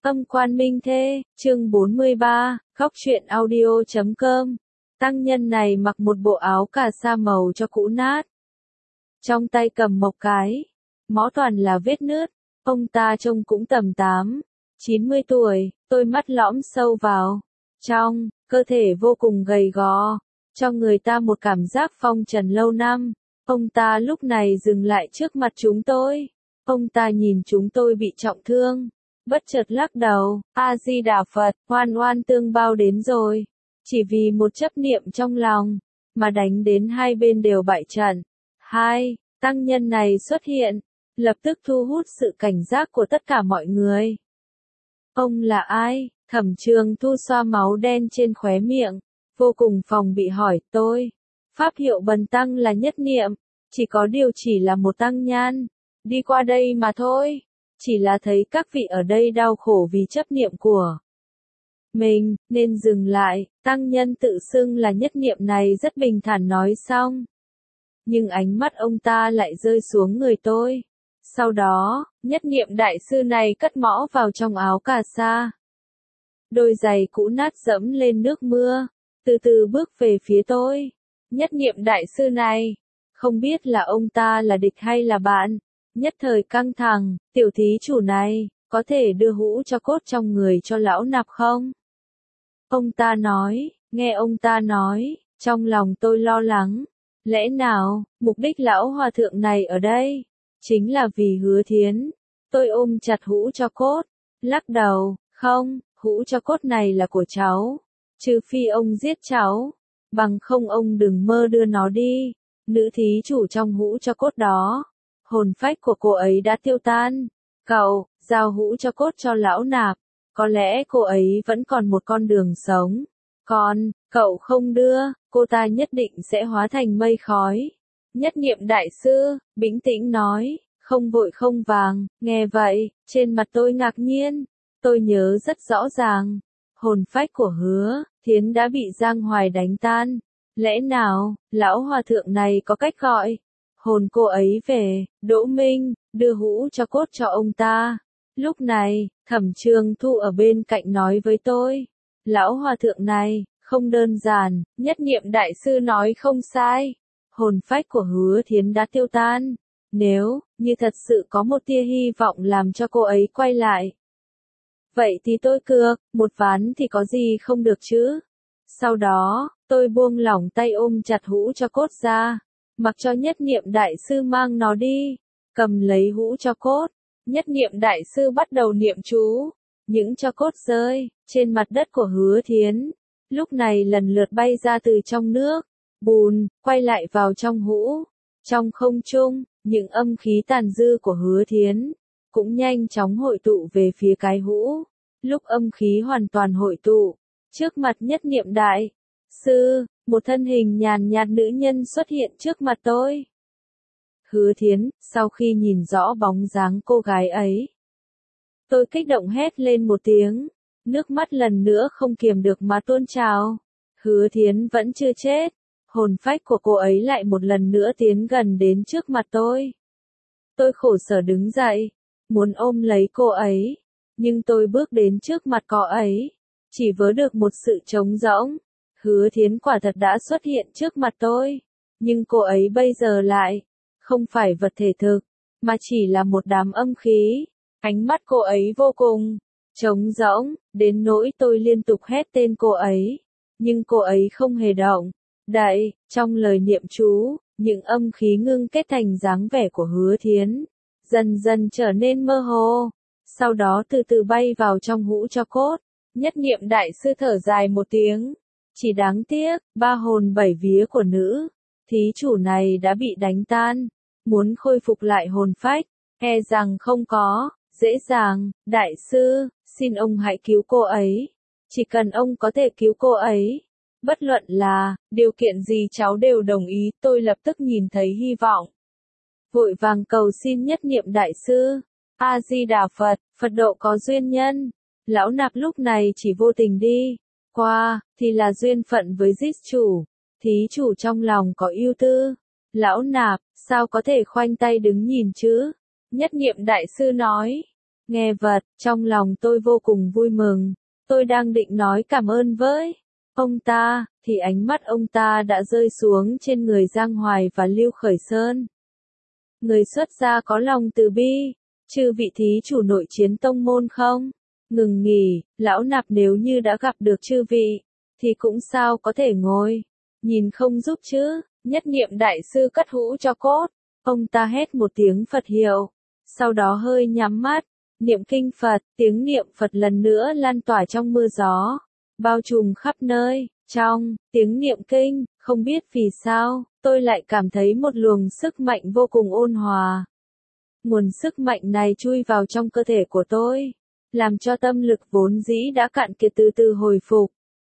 Âm quan minh thê, chương 43, khóc truyện audio.com. Tăng nhân này mặc một bộ áo cà sa màu cho cũ nát. Trong tay cầm một cái, mõ toàn là vết nứt. Ông ta trông cũng tầm 90 tuổi, đôi mắt lõm sâu vào trong, cơ thể vô cùng gầy gò, cho người ta một cảm giác phong trần lâu năm. Ông ta lúc này dừng lại trước mặt chúng tôi. Ông ta nhìn chúng tôi bị trọng thương, bất chợt lắc đầu, A-di-đà Phật, oan oan tương bao đến rồi. Chỉ vì một chấp niệm trong lòng, mà đánh đến hai bên đều bại trận. Hai, tăng nhân này xuất hiện, lập tức thu hút sự cảnh giác của tất cả mọi người. Ông là ai? Thẩm Trường Thu xoa máu đen trên khóe miệng, vô cùng phòng bị hỏi tôi. Pháp hiệu Bần Tăng là Nhất Niệm, chỉ có điều chỉ là một tăng nhân đi qua đây mà thôi. Chỉ là thấy các vị ở đây đau khổ vì chấp niệm của mình, nên dừng lại. Tăng nhân tự xưng là Nhất Niệm này rất bình thản nói xong. Nhưng ánh mắt ông ta lại rơi xuống người tôi. Sau đó, Nhất Niệm đại sư này cất mõ vào trong áo cà sa. Đôi giày cũ nát dẫm lên nước mưa, từ từ bước về phía tôi. Nhất Niệm đại sư này, không biết là ông ta là địch hay là bạn. Nhất thời căng thẳng, tiểu thí chủ này, có thể đưa hũ cho cốt trong người cho lão nạp không? Ông ta nói, nghe ông ta nói, trong lòng tôi lo lắng. Lẽ nào, mục đích lão hòa thượng này ở đây, chính là vì Hứa Thiến? Tôi ôm chặt hũ cho cốt, lắc đầu, không, hũ cho cốt này là của cháu. Trừ phi ông giết cháu, bằng không ông đừng mơ đưa nó đi. Nữ thí chủ trong hũ cho cốt đó, hồn phách của cô ấy đã tiêu tan. Cậu, giao hũ cho cốt cho lão nạp, có lẽ cô ấy vẫn còn một con đường sống. Còn, cậu không đưa, cô ta nhất định sẽ hóa thành mây khói. Nhất Niệm đại sư, bình tĩnh nói, không vội không vàng. Nghe vậy, trên mặt tôi ngạc nhiên. Tôi nhớ rất rõ ràng, hồn phách của Hứa Thiến đã bị Giang Hoài đánh tan. Lẽ nào, lão hòa thượng này có cách gọi hồn cô ấy về? Đỗ Minh, đưa hũ cho cốt cho ông ta. Lúc này, Thẩm Trường Thu ở bên cạnh nói với tôi, lão hòa thượng này, không đơn giản, Nhất Niệm đại sư nói không sai. Hồn phách của Hứa Thiến đã tiêu tan. Nếu như thật sự có một tia hy vọng làm cho cô ấy quay lại, vậy thì tôi cược, một ván thì có gì không được chứ. Sau đó, tôi buông lỏng tay ôm chặt hũ cho cốt ra, mặc cho Nhất Niệm đại sư mang nó đi. Cầm lấy hũ cho cốt, Nhất Niệm đại sư bắt đầu niệm chú. Những cho cốt rơi trên mặt đất của Hứa Thiến, lúc này lần lượt bay ra từ trong nước bùn, quay lại vào trong hũ. Trong không trung, những âm khí tàn dư của Hứa Thiến cũng nhanh chóng hội tụ về phía cái hũ. Lúc âm khí hoàn toàn hội tụ, trước mặt Nhất Niệm đại sư, một thân hình nhàn nhạt nữ nhân xuất hiện trước mặt tôi. Hứa Thiến, sau khi nhìn rõ bóng dáng cô gái ấy, tôi kích động hét lên một tiếng, nước mắt lần nữa không kiềm được mà tuôn trào. Hứa Thiến vẫn chưa chết, hồn phách của cô ấy lại một lần nữa tiến gần đến trước mặt tôi. Tôi khổ sở đứng dậy, muốn ôm lấy cô ấy, nhưng tôi bước đến trước mặt cô ấy, chỉ vớ được một sự trống rỗng. Hứa Thiến quả thật đã xuất hiện trước mặt tôi, nhưng cô ấy bây giờ lại không phải vật thể thực, mà chỉ là một đám âm khí. Ánh mắt cô ấy vô cùng trống rỗng, đến nỗi tôi liên tục hét tên cô ấy, nhưng cô ấy không hề động đậy. Trong lời niệm chú, những âm khí ngưng kết thành dáng vẻ của Hứa Thiến, dần dần trở nên mơ hồ, sau đó từ từ bay vào trong hũ cho cốt. Nhất Niệm đại sư thở dài một tiếng, chỉ đáng tiếc, ba hồn bảy vía của nữ thí chủ này đã bị đánh tan, muốn khôi phục lại hồn phách, e rằng không có dễ dàng. Đại sư, xin ông hãy cứu cô ấy, chỉ cần ông có thể cứu cô ấy, bất luận là điều kiện gì cháu đều đồng ý. Tôi lập tức nhìn thấy hy vọng, vội vàng cầu xin Nhất Niệm đại sư. A-di-đà Phật, Phật độ có duyên nhân. Lão nạp lúc này chỉ vô tình đi qua, thì là duyên phận với giết chủ. Thí chủ trong lòng có ưu tư, lão nạp sao có thể khoanh tay đứng nhìn chứ? Nhất Niệm đại sư nói, Nghe vật, trong lòng tôi vô cùng vui mừng. Tôi đang định nói cảm ơn với ông ta, thì ánh mắt ông ta đã rơi xuống trên người Giang Hoài và Lưu Khởi Sơn. Người xuất gia có lòng từ bi, chư vị thí chủ nội chiến tông môn không? Ngừng nghỉ, lão nạp nếu như đã gặp được chư vị, thì cũng sao có thể ngồi, nhìn không giúp chứ, Nhất Niệm đại sư cất hũ cho cốt. Ông ta hét một tiếng Phật hiệu, sau đó hơi nhắm mắt, niệm kinh Phật, tiếng niệm Phật lần nữa lan tỏa trong mưa gió, bao trùm khắp nơi. Trong tiếng niệm kinh, không biết vì sao, tôi lại cảm thấy một luồng sức mạnh vô cùng ôn hòa. Nguồn sức mạnh này chui vào trong cơ thể của tôi, làm cho tâm lực vốn dĩ đã cạn kiệt từ từ hồi phục.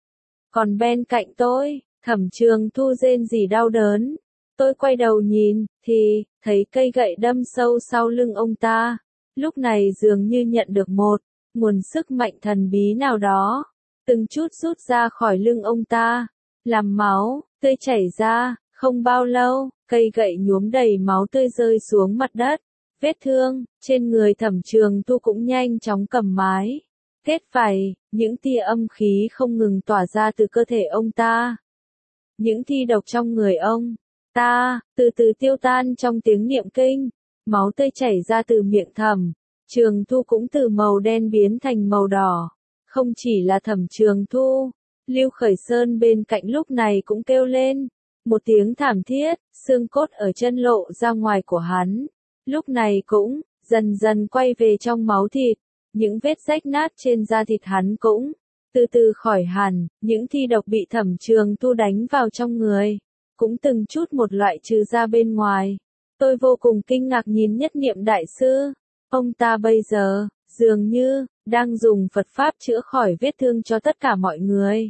Còn bên cạnh tôi, Thẩm Trường Thu rên rỉ đau đớn. Tôi quay đầu nhìn, thì, thấy cây gậy đâm sâu sau lưng ông ta. Lúc này dường như nhận được một nguồn sức mạnh thần bí nào đó, từng chút rút ra khỏi lưng ông ta, làm máu tươi chảy ra. Không bao lâu, cây gậy nhuốm đầy máu tươi rơi xuống mặt đất. Vết thương trên người Thẩm Trường Thu cũng nhanh chóng cầm mái kết vảy, những tia âm khí không ngừng tỏa ra từ cơ thể ông ta. Những thi độc trong người ông ta từ từ tiêu tan trong tiếng niệm kinh, máu tươi chảy ra từ miệng Thẩm Trường Thu cũng từ màu đen biến thành màu đỏ. Không chỉ là Thẩm Trường Thu, Lưu Khởi Sơn bên cạnh lúc này cũng kêu lên một tiếng thảm thiết, xương cốt ở chân lộ ra ngoài của hắn, lúc này cũng dần dần quay về trong máu thịt, những vết rách nát trên da thịt hắn cũng từ từ khỏi hẳn, những thi độc bị Thẩm Trường Thu đánh vào trong người, cũng từng chút một loại trừ ra bên ngoài. Tôi vô cùng kinh ngạc nhìn Nhất Niệm đại sư, ông ta bây giờ, dường như, đang dùng Phật Pháp chữa khỏi vết thương cho tất cả mọi người.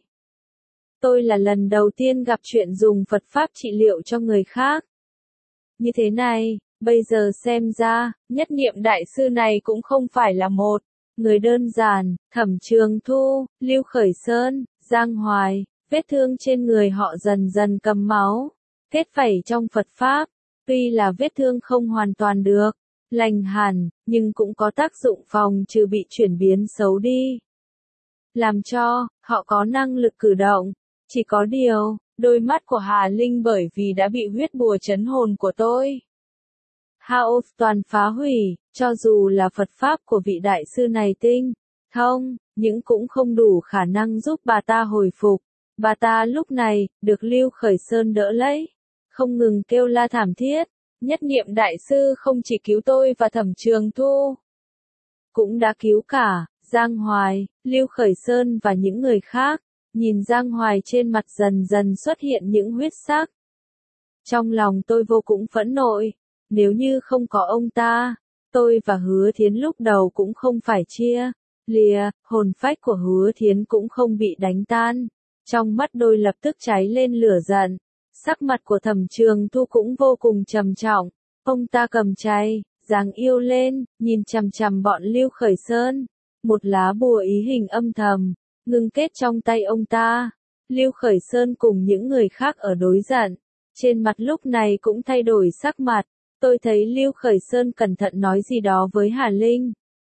Tôi là lần đầu tiên gặp chuyện dùng Phật Pháp trị liệu cho người khác. Như thế này, bây giờ xem ra, Nhất Niệm đại sư này cũng không phải là một người đơn giản. Thẩm Trường Thu, Lưu Khởi Sơn, Giang Hoài, vết thương trên người họ dần dần cầm máu, kết vảy trong Phật Pháp. Tuy là vết thương không hoàn toàn được lành hẳn, nhưng cũng có tác dụng phòng trừ bị chuyển biến xấu đi, làm cho họ có năng lực cử động. Chỉ có điều, đôi mắt của Hà Linh bởi vì đã bị huyết bùa trấn hồn của tôi Hao toàn phá hủy, cho dù là Phật Pháp của vị đại sư này tinh thông, nhưng cũng không đủ khả năng giúp bà ta hồi phục. Bà ta lúc này, được Lưu Khởi Sơn đỡ lấy, không ngừng kêu la thảm thiết. Nhất Niệm đại sư không chỉ cứu tôi và Thẩm Trường Thu, cũng đã cứu cả Giang Hoài, Lưu Khởi Sơn và những người khác. Nhìn Giang Hoài trên mặt dần dần xuất hiện những huyết sắc, trong lòng tôi vô cùng phẫn nộ. Nếu như không có ông ta, tôi và Hứa Thiến lúc đầu cũng không phải chia lìa, hồn phách của Hứa Thiến cũng không bị đánh tan. Trong mắt tôi lập tức cháy lên lửa giận, sắc mặt của Thẩm Trường Thu cũng vô cùng trầm trọng. Ông ta cầm chay, giáng yêu lên, nhìn chằm chằm bọn Lưu Khởi Sơn. Một lá bùa ý hình âm thầm ngưng kết trong tay ông ta. Lưu Khởi Sơn cùng những người khác ở đối diện, trên mặt lúc này cũng thay đổi sắc mặt. Tôi thấy Lưu Khởi Sơn cẩn thận nói gì đó với Hà Linh.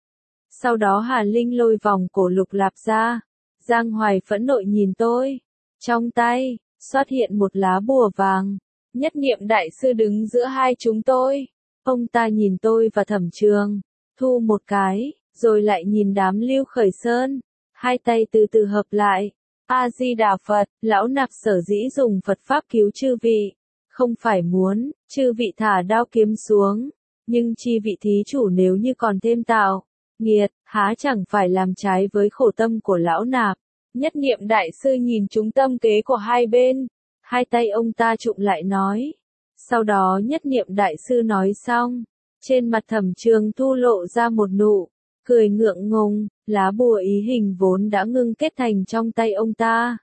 Sau đó Hà Linh lôi vòng cổ lục lạp ra. Giang Hoài phẫn nộ nhìn tôi. Trong tay, xuất hiện một lá bùa vàng. Nhất Niệm đại sư đứng giữa hai chúng tôi. Ông ta nhìn tôi và Thẩm Trường Thu một cái, rồi lại nhìn đám Lưu Khởi Sơn. Hai tay từ từ hợp lại. A-di-đà Phật, lão nạp sở dĩ dùng Phật Pháp cứu chư vị. Không phải muốn, chư vị thả đao kiếm xuống. Nhưng chi vị thí chủ nếu như còn thêm tạo nghiệt, há chẳng phải làm trái với khổ tâm của lão nạp. Nhất Niệm đại sư nhìn chúng tâm kế của hai bên. Hai tay ông ta trụm lại nói. Sau đó Nhất Niệm đại sư nói xong. Trên mặt Thẩm Trường Thu lộ ra một nụ cười ngượng ngùng. Lá bùa ý hình vốn đã ngưng kết thành trong tay ông ta,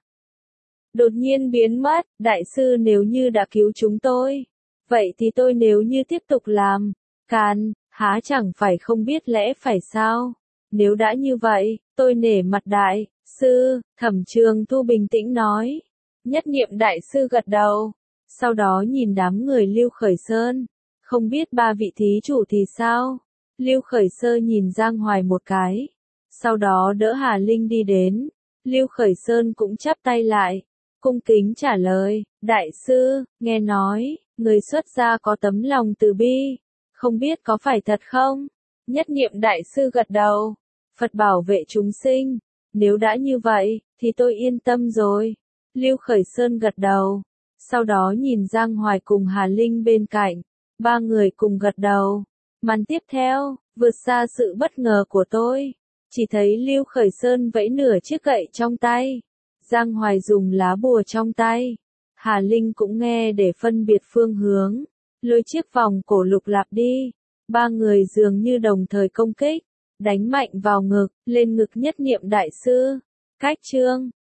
đột nhiên biến mất. Đại sư nếu như đã cứu chúng tôi, vậy thì tôi nếu như tiếp tục làm càn, há chẳng phải không biết lẽ phải sao? Nếu đã như vậy, tôi nể mặt đại sư. Thẩm Trường Thu bình tĩnh nói. Nhất Niệm đại sư gật đầu, sau đó nhìn đám người Lưu Khởi Sơn. Không biết ba vị thí chủ thì sao? Lưu Khởi Sơ nhìn Giang Hoài một cái, sau đó đỡ Hà Linh đi đến. Lưu Khởi Sơn cũng chắp tay lại, cung kính trả lời, đại sư, nghe nói, người xuất gia có tấm lòng từ bi, không biết có phải thật không? Nhất Niệm đại sư gật đầu, Phật bảo vệ chúng sinh, nếu đã như vậy, thì tôi yên tâm rồi. Lưu Khởi Sơn gật đầu, sau đó nhìn Giang Hoài cùng Hà Linh bên cạnh, ba người cùng gật đầu. Màn tiếp theo, vượt xa sự bất ngờ của tôi, chỉ thấy Lưu Khởi Sơn vẫy nửa chiếc gậy trong tay, Giang Hoài dùng lá bùa trong tay, Hà Linh cũng nghe để phân biệt phương hướng, lôi chiếc vòng cổ lục lạp đi, ba người dường như đồng thời công kích, đánh mạnh vào ngực, lên ngực Nhất Niệm đại sư, cách chương.